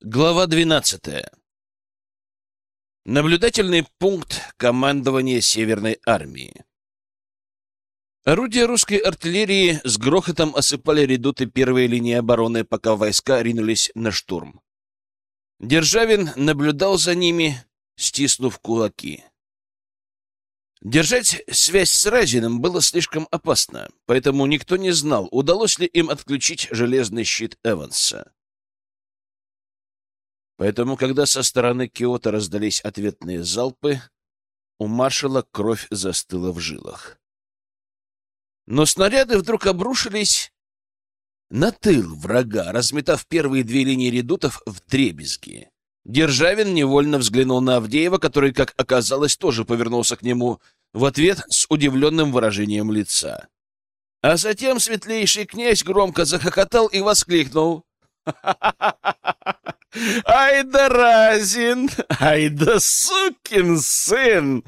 Глава 12. Наблюдательный пункт командования Северной армии. Орудия русской артиллерии с грохотом осыпали редуты первой линии обороны, пока войска ринулись на штурм. Державин наблюдал за ними, стиснув кулаки. Держать связь с Разиным было слишком опасно, поэтому никто не знал, удалось ли им отключить железный щит Эванса. Поэтому, когда со стороны Киота раздались ответные залпы, у маршала кровь застыла в жилах. Но снаряды вдруг обрушились на тыл врага, разметав первые две линии редутов вдребезги. Державин невольно взглянул на Авдеева, который, как оказалось, тоже повернулся к нему в ответ с удивленным выражением лица. А затем светлейший князь громко захохотал и воскликнул: «Ай да Разин! Ай да сукин сын!»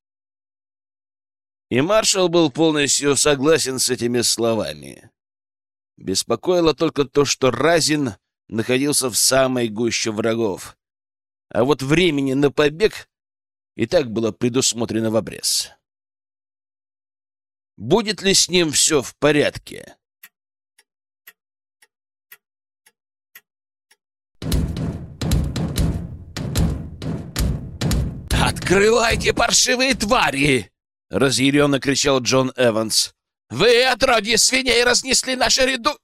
И маршал был полностью согласен с этими словами. Беспокоило только то, что Разин находился в самой гуще врагов, а вот времени на побег и так было предусмотрено в обрез. Будет ли с ним все в порядке? «Открывайте, паршивые твари!» — разъяренно кричал Джон Эванс. «Вы, отродье свиней, разнесли наши ряду!»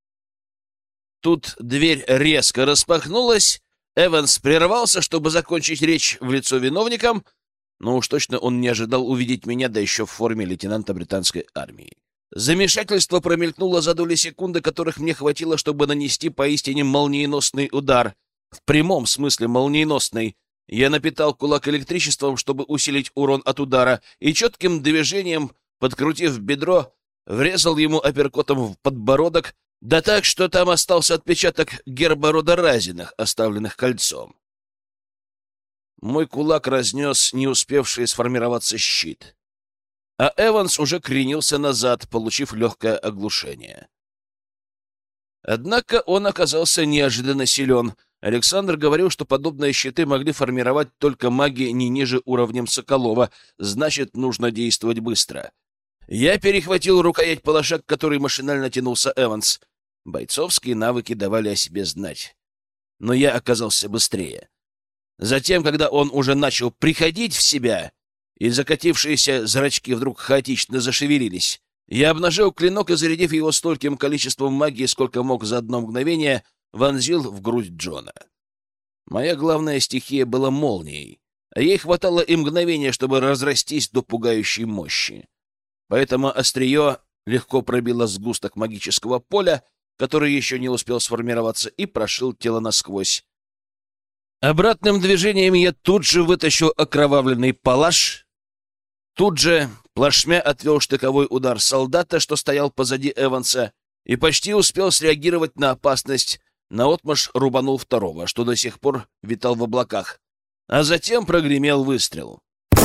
Тут дверь резко распахнулась. Эванс прервался, чтобы закончить речь в лицо виновникам, но уж точно он не ожидал увидеть меня, да еще в форме лейтенанта британской армии. Замешательство промелькнуло за доли секунды, которых мне хватило, чтобы нанести поистине молниеносный удар. В прямом смысле молниеносный. Я напитал кулак электричеством, чтобы усилить урон от удара, и четким движением, подкрутив бедро, врезал ему апперкотом в подбородок, да так, что там остался отпечаток герба рода Разиных, оставленных кольцом. Мой кулак разнес не успевший сформироваться щит, а Эванс уже кренился назад, получив легкое оглушение. Однако он оказался неожиданно силен. Александр говорил, что подобные щиты могли формировать только маги не ниже уровнем Соколова, значит, нужно действовать быстро. Я перехватил рукоять палаша, к которой машинально тянулся Эванс. Бойцовские навыки давали о себе знать, но я оказался быстрее. Затем, когда он уже начал приходить в себя, и закатившиеся зрачки вдруг хаотично зашевелились, я обнажил клинок и, зарядив его стольким количеством магии, сколько мог за одно мгновение, вонзил в грудь Джона. Моя главная стихия была молнией, а ей хватало и мгновения, чтобы разрастись до пугающей мощи. Поэтому острие легко пробило сгусток магического поля, который еще не успел сформироваться, и прошил тело насквозь. Обратным движением я тут же вытащил окровавленный палаш, тут же плашмя отвел штыковой удар солдата, что стоял позади Эванса, и почти успел среагировать на опасность. Наотмашь рубанул второго, что до сих пор витал в облаках, а затем прогремел выстрел.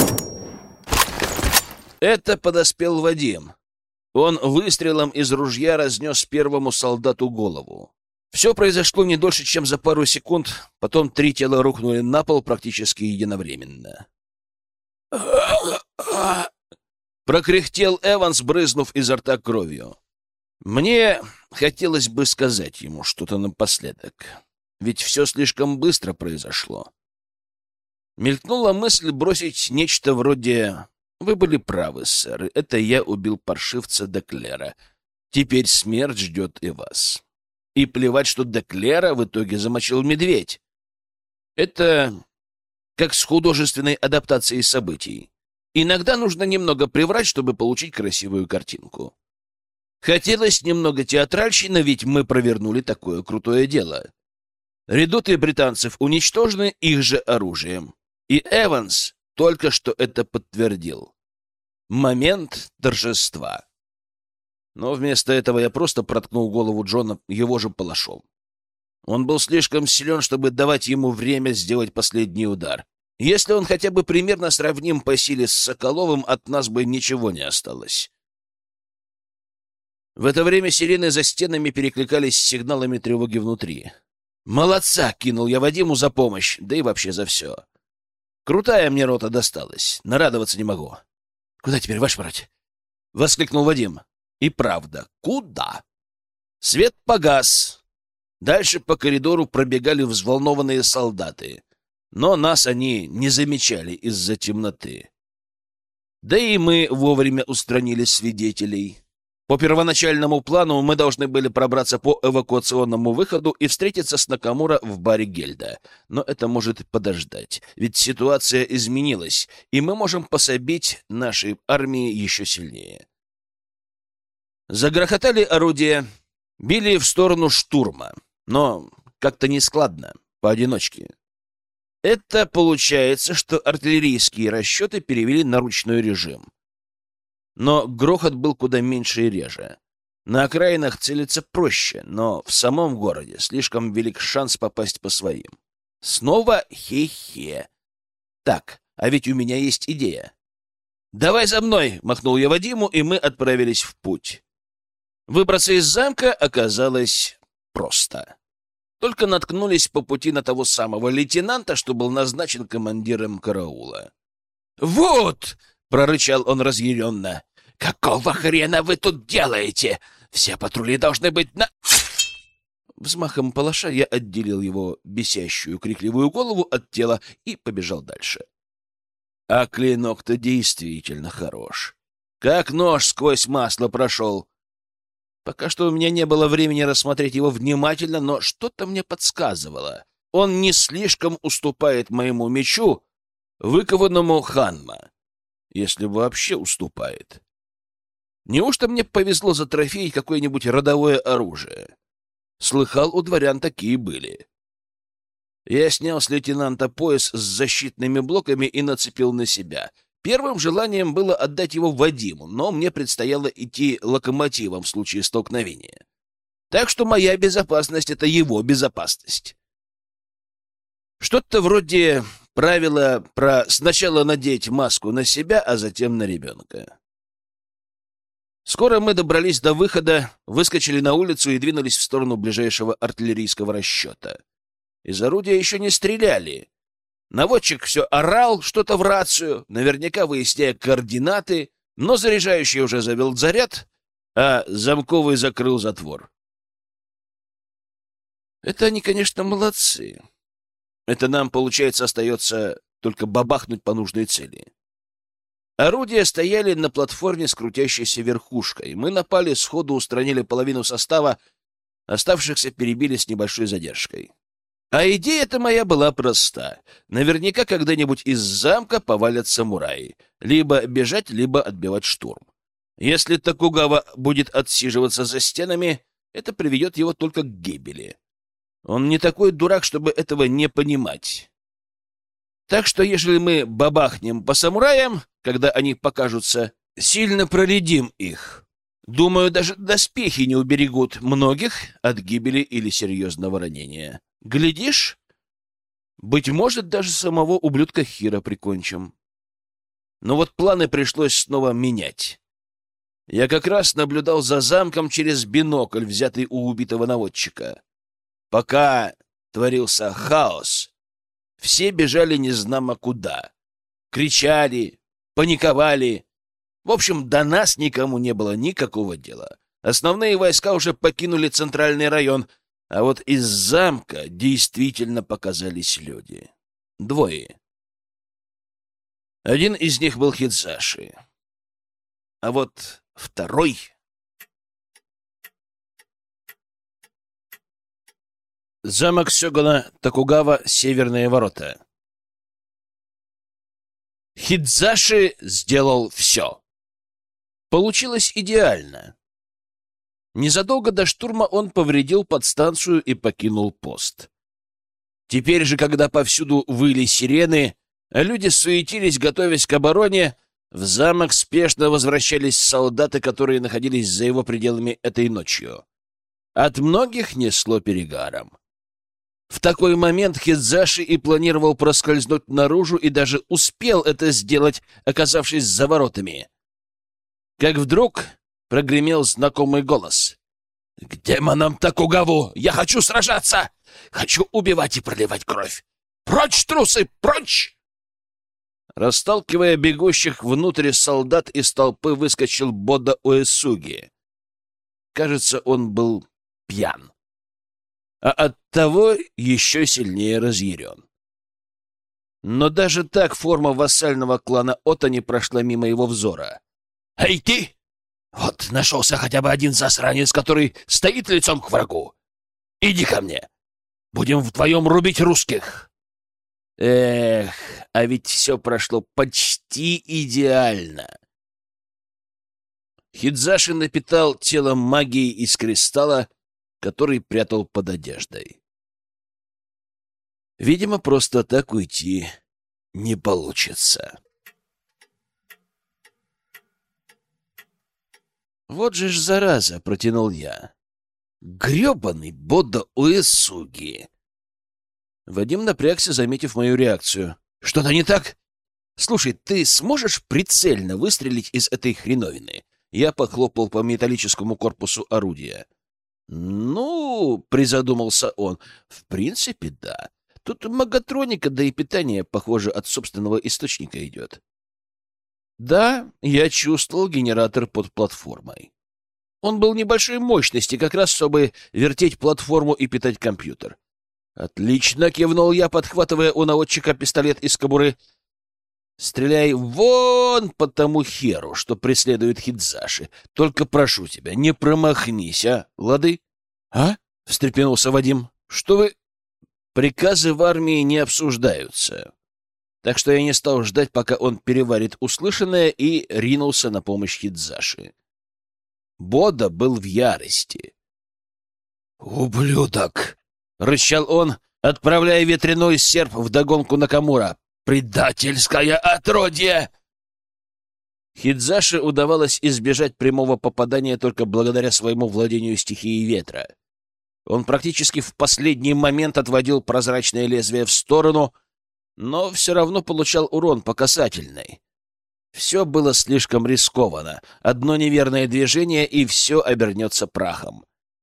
Это подоспел Вадим. Он выстрелом из ружья разнес первому солдату голову. Все произошло не дольше, чем за пару секунд, потом три тела рухнули на пол практически единовременно. Прокряхтел Эванс, брызнув изо рта кровью. Мне хотелось бы сказать ему что-то напоследок, ведь все слишком быстро произошло. Мелькнула мысль бросить нечто вроде: «Вы были правы, сэр, это я убил паршивца Деклера. Теперь смерть ждет и вас». И плевать, что Деклера в итоге замочил медведь. Это как с художественной адаптацией событий. Иногда нужно немного приврать, чтобы получить красивую картинку. Хотелось немного театральщины, ведь мы провернули такое крутое дело. Редуты британцев уничтожены их же оружием. И Эванс только что это подтвердил. Момент торжества. Но вместо этого я просто проткнул голову Джона его же палашом. Он был слишком силен, чтобы давать ему время сделать последний удар. Если он хотя бы примерно сравним по силе с Соколовым, от нас бы ничего не осталось. В это время сирены за стенами перекликались с сигналами тревоги внутри. «Молодца!» — кинул я Вадиму за помощь, да и вообще за все. Крутая мне рота досталась, нарадоваться не могу. «Куда теперь, ваш брать?» — воскликнул Вадим. И правда, куда? Свет погас. Дальше по коридору пробегали взволнованные солдаты, но нас они не замечали из-за темноты. Да и мы вовремя устранили свидетелей. По первоначальному плану мы должны были пробраться по эвакуационному выходу и встретиться с Накамура в баре Гельда. Но это может подождать, ведь ситуация изменилась, и мы можем пособить нашей армии еще сильнее. Загрохотали орудия, били в сторону штурма, но как-то нескладно, поодиночке. Это получается, что артиллерийские расчеты перевели на ручной режим. Но грохот был куда меньше и реже. На окраинах целиться проще, но в самом городе слишком велик шанс попасть по своим. Снова хе-хе. Так, а ведь у меня есть идея. «Давай за мной!» — махнул я Вадиму, и мы отправились в путь. Выбраться из замка оказалось просто. Только наткнулись по пути на того самого лейтенанта, что был назначен командиром караула. «Вот!» — прорычал он разъяренно. «Какого хрена вы тут делаете? Все патрули должны быть на...» Взмахом палаша я отделил его бесящую крикливую голову от тела и побежал дальше. А клинок-то действительно хорош. Как нож сквозь масло прошел. Пока что у меня не было времени рассмотреть его внимательно, но что-то мне подсказывало. Он не слишком уступает моему мечу, выкованному Ханма, если вообще уступает. Неужто мне повезло затрофеить какое-нибудь родовое оружие? Слыхал, у дворян такие были. Я снял с лейтенанта пояс с защитными блоками и нацепил на себя. Первым желанием было отдать его Вадиму, но мне предстояло идти локомотивом в случае столкновения. Так что моя безопасность — это его безопасность. Что-то вроде правила про сначала надеть маску на себя, а затем на ребенка. Скоро мы добрались до выхода, выскочили на улицу и двинулись в сторону ближайшего артиллерийского расчета. Из орудия еще не стреляли. Наводчик все орал что-то в рацию, наверняка выясняя координаты, но заряжающий уже завел заряд, а замковый закрыл затвор. Это они, конечно, молодцы. Это нам, получается, остается только бабахнуть по нужной цели. Орудия стояли на платформе с крутящейся верхушкой. Мы напали, сходу устранили половину состава, оставшихся перебили с небольшой задержкой. А идея-то моя была проста. Наверняка когда-нибудь из замка повалят самураи. Либо бежать, либо отбивать штурм. Если Токугава будет отсиживаться за стенами, это приведет его только к гибели. Он не такой дурак, чтобы этого не понимать. Так что, если мы бабахнем по самураям, когда они покажутся, сильно проредим их. Думаю, даже доспехи не уберегут многих от гибели или серьезного ранения. Глядишь, быть может, даже самого ублюдка Хиро прикончим. Но вот планы пришлось снова менять. Я как раз наблюдал за замком через бинокль, взятый у убитого наводчика. Пока творился хаос, все бежали незнамо куда. Кричали, паниковали. В общем, до нас никому не было никакого дела. Основные войска уже покинули центральный район, а вот из замка действительно показались люди. Двое. Один из них был Хидзаши. А вот второй... Замок сёгуна Токугава, Северные ворота. Хидзаши сделал все. Получилось идеально. Незадолго до штурма он повредил подстанцию и покинул пост. Теперь же, когда повсюду выли сирены, а люди суетились, готовясь к обороне, в замок спешно возвращались солдаты, которые находились за его пределами этой ночью. От многих несло перегаром. В такой момент Хидзаши и планировал проскользнуть наружу и даже успел это сделать, оказавшись за воротами. Как вдруг прогремел знакомый голос. К демонам Токугаву! Я хочу сражаться! Хочу убивать и проливать кровь! Прочь, трусы, прочь!» Расталкивая бегущих внутрь солдат, из толпы выскочил Бода Уэсуги. Кажется, он был пьян, а оттого еще сильнее разъярен. Но даже так форма вассального клана Ото не прошла мимо его взора. «Эй, ты! Вот нашелся хотя бы один засранец, который стоит лицом к врагу. Иди ко мне! Будем вдвоем рубить русских!» Эх, а ведь все прошло почти идеально. Хидзаши напитал тело магией из кристалла, который прятал под одеждой. Видимо, просто так уйти не получится. «Вот же ж зараза!» — протянул я. «Гребаный Бода Уэсуги!» Вадим напрягся, заметив мою реакцию. «Что-то не так? Слушай, ты сможешь прицельно выстрелить из этой хреновины?» Я похлопал по металлическому корпусу орудия. «Ну, — призадумался он, — в принципе, да. Тут магатроника, да и питание, похоже, от собственного источника идет». Да, я чувствовал генератор под платформой. Он был небольшой мощности, как раз чтобы вертеть платформу и питать компьютер. «Отлично!» — кивнул я, подхватывая у наводчика пистолет из кобуры. «Стреляй вон по тому херу, что преследует Хидзаши. Только прошу тебя, не промахнись, а? Лады?» «А?» — встрепенулся Вадим. «Что вы...» «Приказы в армии не обсуждаются». Так что я не стал ждать, пока он переварит услышанное, и ринулся на помощь Хидзаши. Бода был в ярости. «Ублюдок!» — рычал он, отправляя ветряной серп вдогонку Накамура. «Предательское отродье!» Хидзаши удавалось избежать прямого попадания только благодаря своему владению стихией ветра. Он практически в последний момент отводил прозрачное лезвие в сторону, но все равно получал урон по касательной. Все было слишком рискованно. Одно неверное движение, и все обернется прахом.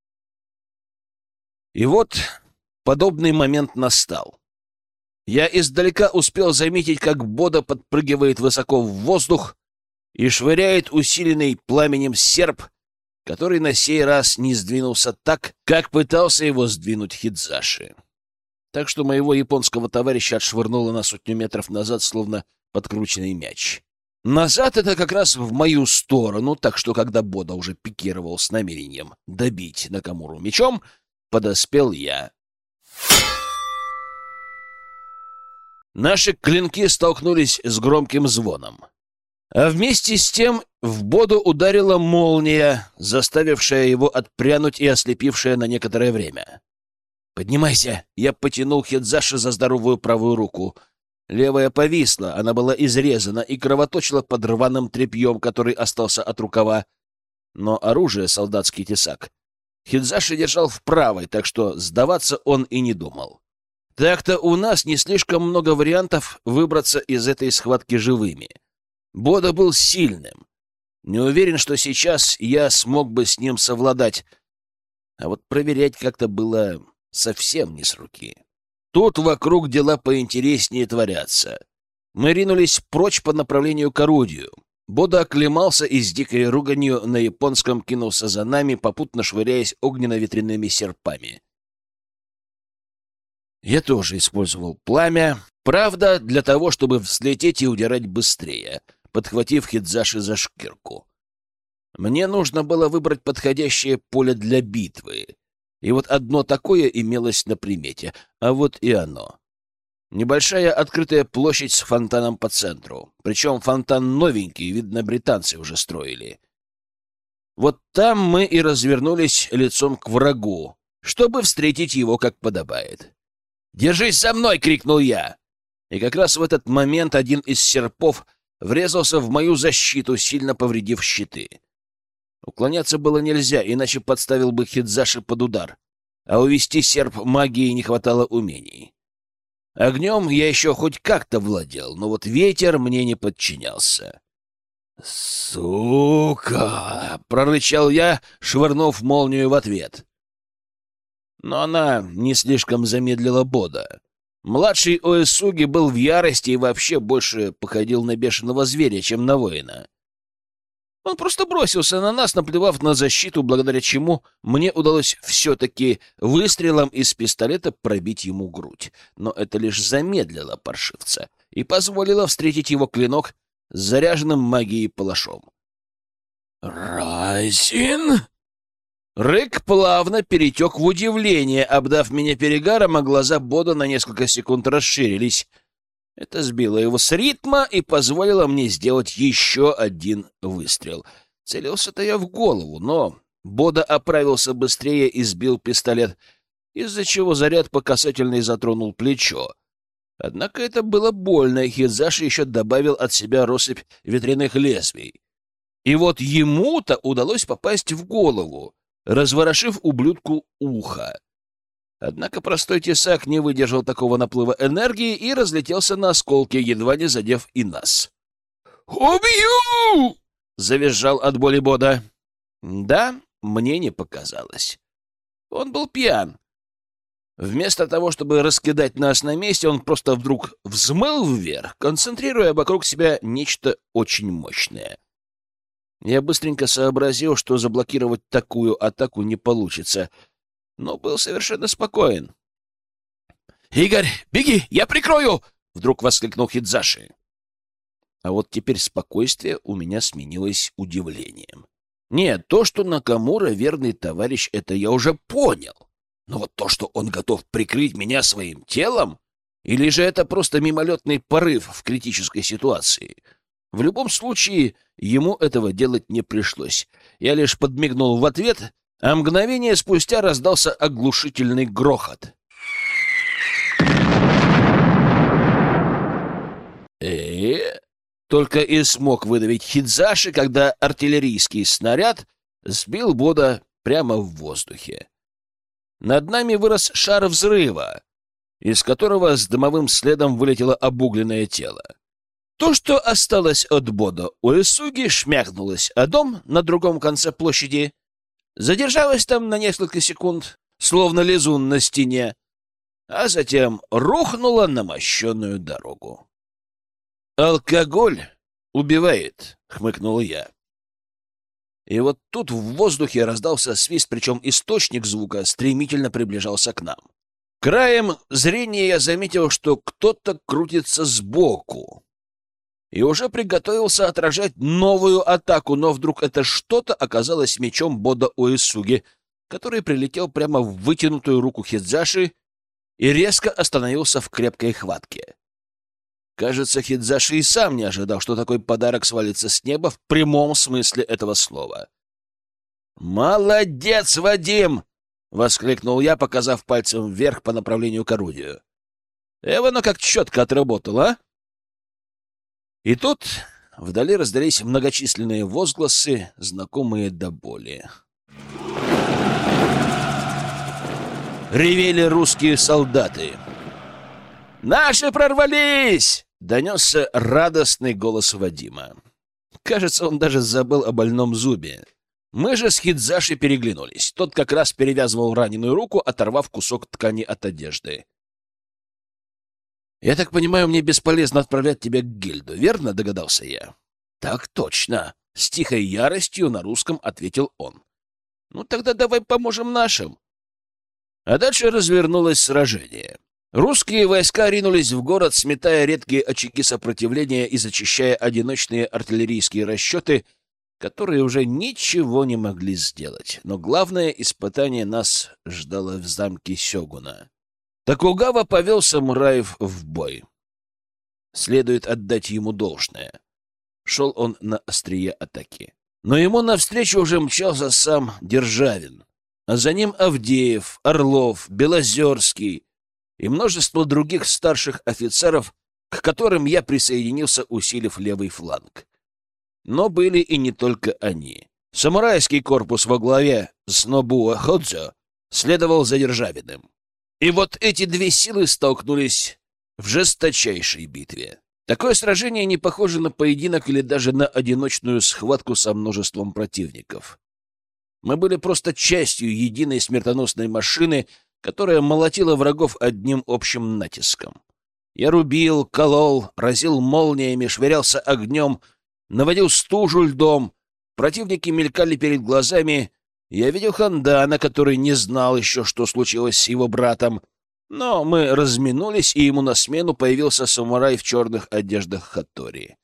И вот подобный момент настал. Я издалека успел заметить, как Бода подпрыгивает высоко в воздух и швыряет усиленный пламенем серп, который на сей раз не сдвинулся так, как пытался его сдвинуть Хидзаши. Так что моего японского товарища отшвырнуло на 100 метров назад, словно подкрученный мяч. Назад — это как раз в мою сторону, так что, когда Бода уже пикировал с намерением добить Накамуру мечом, подоспел я. Наши клинки столкнулись с громким звоном. А вместе с тем в Боду ударила молния, заставившая его отпрянуть и ослепившая на некоторое время. «Поднимайся!» — я потянул Хидзаши за здоровую правую руку. Левая повисла, она была изрезана и кровоточила под рваным тряпьем, который остался от рукава. Но оружие, солдатский тесак, Хидзаши держал в правой, так что сдаваться он и не думал. Так-то у нас не слишком много вариантов выбраться из этой схватки живыми. Бода был сильным. Не уверен, что сейчас я смог бы с ним совладать. А вот проверять как-то было совсем не с руки. Тут вокруг дела поинтереснее творятся. Мы ринулись прочь по направлению к орудию. Бода оклемался и с дикой руганью на японском кинулся за нами, попутно швыряясь огненно-ветряными серпами. Я тоже использовал пламя, правда, для того, чтобы взлететь и удирать быстрее, подхватив Хидзаши за шкирку. Мне нужно было выбрать подходящее поле для битвы. И вот одно такое имелось на примете, а вот и оно. Небольшая открытая площадь с фонтаном по центру. Причем фонтан новенький, видно, британцы уже строили. Вот там мы и развернулись лицом к врагу, чтобы встретить его как подобает. «Держись за мной!» — крикнул я. И как раз в этот момент один из серпов врезался в мою защиту, сильно повредив щиты. Уклоняться было нельзя, иначе подставил бы Хидзаши под удар, а увести серп магии не хватало умений. Огнем я еще хоть как-то владел, но вот ветер мне не подчинялся. «Сука!» — прорычал я, швырнув молнию в ответ. Но она не слишком замедлила Бода. Младший Оэсуги был в ярости и вообще больше походил на бешеного зверя, чем на воина. Он просто бросился на нас, наплевав на защиту, благодаря чему мне удалось все-таки выстрелом из пистолета пробить ему грудь. Но это лишь замедлило паршивца и позволило встретить его клинок с заряженным магией палашом. «Райзин!» Рык плавно перетек в удивление, обдав меня перегаром, а глаза Бода на несколько секунд расширились. Это сбило его с ритма и позволило мне сделать еще один выстрел. Целился-то я в голову, но Бода оправился быстрее и сбил пистолет, из-за чего заряд по касательной затронул плечо. Однако это было больно, и Хидзаши еще добавил от себя россыпь ветряных лезвий. И вот ему-то удалось попасть в голову, разворошив ублюдку ухо. Однако простой тесак не выдержал такого наплыва энергии и разлетелся на осколки, едва не задев и нас. «Убью!» — завизжал от боли Бода. Да, мне не показалось. Он был пьян. Вместо того, чтобы раскидать нас на месте, он просто вдруг взмыл вверх, концентрируя вокруг себя нечто очень мощное. Я быстренько сообразил, что заблокировать такую атаку не получится, но был совершенно спокоен. «Игорь, беги, я прикрою!» — вдруг воскликнул Хидзаши. А вот теперь спокойствие у меня сменилось удивлением. Нет, то, что Накамура верный товарищ, это я уже понял. Но вот то, что он готов прикрыть меня своим телом, или же это просто мимолетный порыв в критической ситуации? В любом случае, ему этого делать не пришлось. Я лишь подмигнул в ответ, а мгновение спустя раздался оглушительный грохот. Только и смог выдавить Хидзаши, когда артиллерийский снаряд сбил Бода прямо в воздухе. Над нами вырос шар взрыва, из которого с дымовым следом вылетело обугленное тело. То, что осталось от Бода Оэсуги, шмякнулось о дом на другом конце площади, задержалось там на несколько секунд, словно лизун на стене, а затем рухнуло на мощенную дорогу. «Алкоголь убивает», — хмыкнул я. И вот тут в воздухе раздался свист, причем источник звука стремительно приближался к нам. Краем зрения я заметил, что кто-то крутится сбоку и уже приготовился отражать новую атаку, но вдруг это что-то оказалось мечом Бода Оэсуги, который прилетел прямо в вытянутую руку Хидзаши и резко остановился в крепкой хватке. Кажется, Хидзаши и сам не ожидал, что такой подарок свалится с неба в прямом смысле этого слова. «Молодец, Вадим!» — воскликнул я, показав пальцем вверх по направлению к орудию. «Эвано как четко отработал, а?» И тут вдали раздались многочисленные возгласы, знакомые до боли. Ревели русские солдаты. «Наши прорвались!» — донесся радостный голос Вадима. Кажется, он даже забыл о больном зубе. Мы же с Хидзаши переглянулись. Тот как раз перевязывал раненую руку, оторвав кусок ткани от одежды. «Я так понимаю, мне бесполезно отправлять тебя к Гильду, верно?» — догадался я. «Так точно!» — с тихой яростью на русском ответил он. «Ну тогда давай поможем нашим». А дальше развернулось сражение. Русские войска ринулись в город, сметая редкие очаги сопротивления и зачищая одиночные артиллерийские расчеты, которые уже ничего не могли сделать. Но главное испытание нас ждало в замке Сёгуна. Токугава повел самураев в бой. Следует отдать ему должное. Шел он на острие атаки. Но ему навстречу уже мчался сам Державин, а за ним Авдеев, Орлов, Белозерский и множество других старших офицеров, к которым я присоединился, усилив левый фланг. Но были и не только они. Самурайский корпус во главе с Нобуа Ходзё следовал за Державиным. И вот эти две силы столкнулись в жесточайшей битве. Такое сражение не похоже на поединок или даже на одиночную схватку со множеством противников. Мы были просто частью единой смертоносной машины, которая молотила врагов одним общим натиском. Я рубил, колол, разил молниями, швырялся огнем, наводил стужу льдом. Противники мелькали перед глазами. Я видел Хандана, который не знал еще, что случилось с его братом. Но мы разминулись, и ему на смену появился самурай в черных одеждах Хаттори.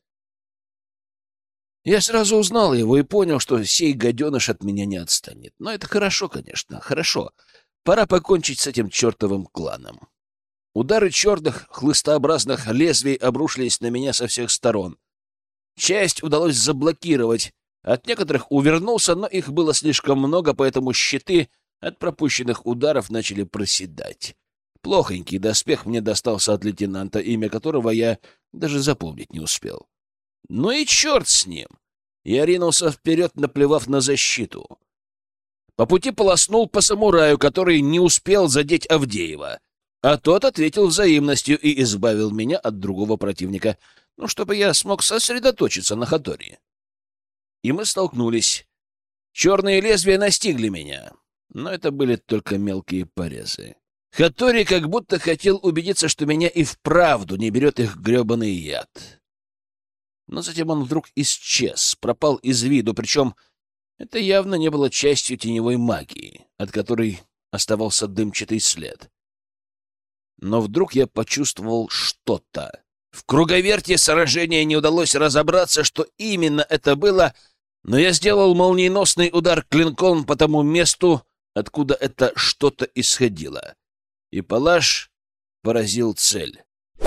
Я сразу узнал его и понял, что сей гаденыш от меня не отстанет. Но это хорошо, конечно, хорошо. Пора покончить с этим чертовым кланом. Удары черных хлыстообразных лезвий обрушились на меня со всех сторон. Часть удалось заблокировать. От некоторых увернулся, но их было слишком много, поэтому щиты от пропущенных ударов начали проседать. Плохонький доспех мне достался от лейтенанта, имя которого я даже запомнить не успел. Ну и черт с ним! Я ринулся вперед, наплевав на защиту. По пути полоснул по самураю, который не успел задеть Авдеева, а тот ответил взаимностью и избавил меня от другого противника, чтобы я смог сосредоточиться на Хаттори. И мы столкнулись. Черные лезвия настигли меня, но это были только мелкие порезы. Хаттори как будто хотел убедиться, что меня и вправду не берет их гребаный яд. Но затем он вдруг исчез, пропал из виду, причем это явно не было частью теневой магии, от которой оставался дымчатый след. Но вдруг я почувствовал что-то. В круговерте сражения не удалось разобраться, что именно это было, но я сделал молниеносный удар клинком по тому месту, откуда это что-то исходило. И палаш поразил цель.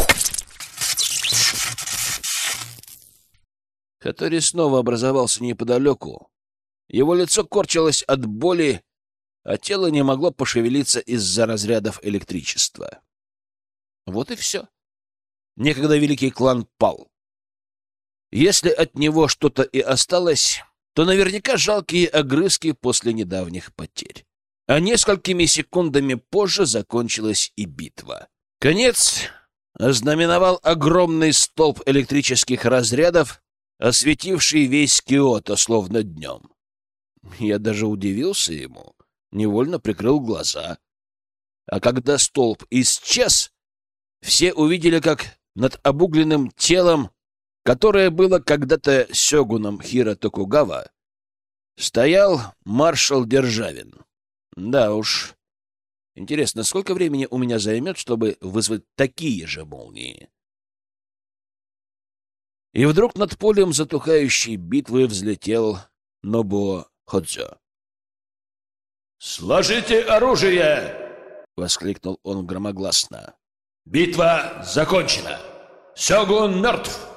Хаттори снова образовался неподалеку. Его лицо корчилось от боли, а тело не могло пошевелиться из-за разрядов электричества. Вот и все. Некогда великий клан пал. Если от него что-то и осталось, то наверняка жалкие огрызки после недавних потерь. А несколькими секундами позже закончилась и битва. Конец ознаменовал огромный столб электрических разрядов, осветивший весь Киото словно днем. Я даже удивился ему, невольно прикрыл глаза. А когда столб исчез, все увидели, как над обугленным телом, которое было когда-то сёгуном Хиро Токугава, стоял маршал Державин. Да уж. Интересно, сколько времени у меня займет, чтобы вызвать такие же молнии? И вдруг над полем затухающей битвы взлетел Нобуо Ходзё. «Сложите оружие!» — воскликнул он громогласно. «Битва закончена! Сёгун мертв!»